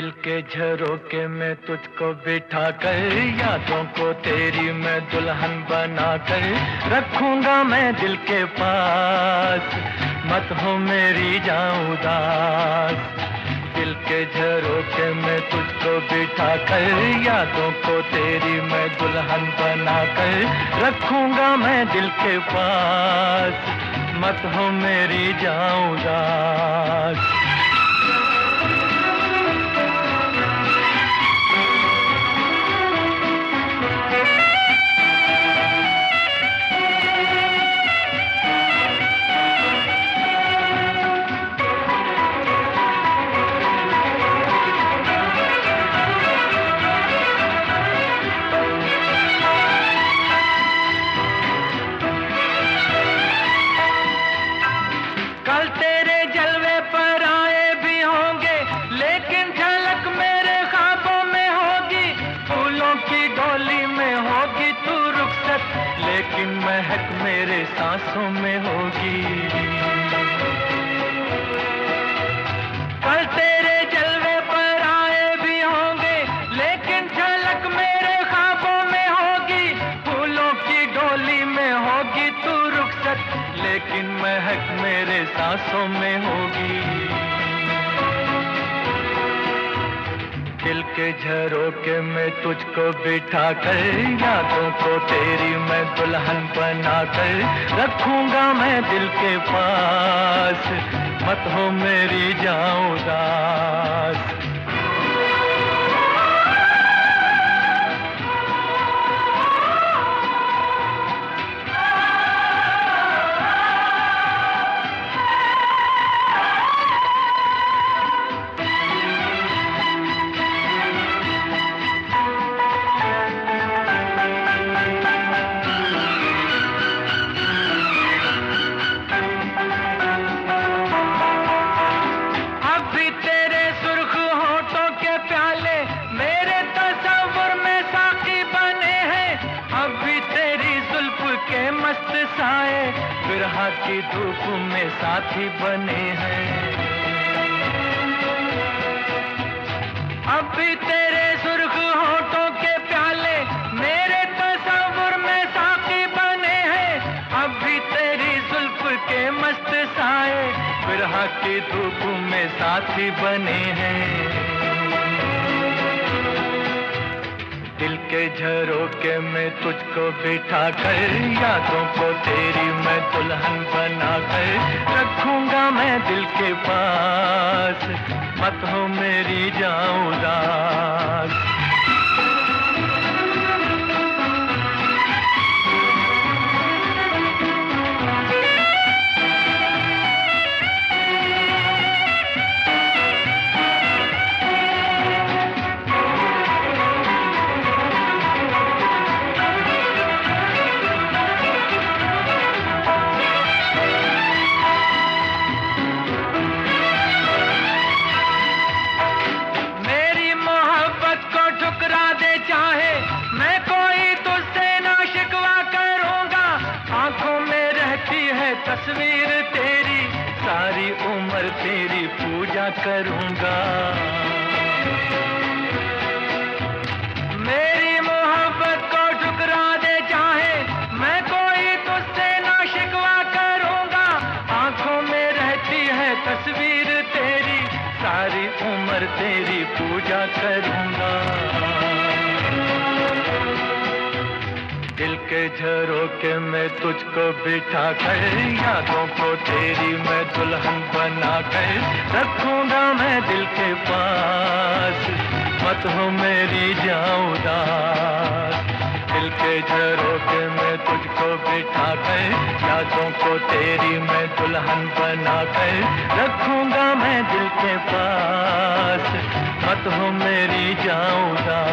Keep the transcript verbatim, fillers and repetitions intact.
दिल के झरोके में तुझको बिठा कर, यादों को तेरी मैं दुल्हन बना कर रखूंगा मैं दिल के पास, मत हो मेरी जान उदास। दिल के झरोके में तुझको बिठा कर, यादों को तेरी मैं दुल्हन बना कर रखूंगा मैं दिल के पास, मत हो मेरी जान उदास। कल तेरे जलवे पर आए भी होंगे, लेकिन झलक मेरे ख्वाबों में होगी। फूलों की डोली में होगी तू रुखसत, लेकिन महक मेरे सांसों में होगी। कल तेरे जलवे पर आए भी होंगे, लेकिन झलक मेरे ख्वाबों में होगी। फूलों की डोली में होगी तू रुखसत, लेकिन महक मेरे सांसों में होगी। दिल के झरोके में तुझको बिठा कर, यादों को तेरी मैं दुल्हन बना कर रखूंगा मैं दिल के पास, मत हो मेरी जान उदास। मस्त साए बिरहा की धूप में साथी बने हैं। अब भी तेरे सुर्ख होठों के प्याले मेरे तस्वुर में साथी बने हैं। अब भी तेरी जुल्फ के मस्त साए बिरहा की धूप में साथी बने हैं। दिल के झरोके में तुझको बिठा कर, यादों को तेरी मैं दुल्हन बना कर रखूंगा मैं दिल के पास, मत हो मेरी जान उदास। चाहे मैं कोई तुझसे ना शिकवा करूंगा, आंखों में रहती है तस्वीर तेरी, सारी उम्र तेरी पूजा करूंगा। मेरी मोहब्बत को ठुकरा दे चाहे मैं कोई तुझसे ना शिकवा करूंगा, आंखों में रहती है तस्वीर तेरी, सारी उम्र तेरी पूजा करूंगा। दिल के झरोके में तुझको बिठा कर, यादों को तेरी मैं दुल्हन बना कर रखूंगा मैं दिल के पास, मत हो मेरी जान उदास। दिल के झरोके में तुझको बिठा कर, यादों को तेरी मैं दुल्हन बना कर रखूंगा मैं दिल के पास, मत हो मेरी जान उदास।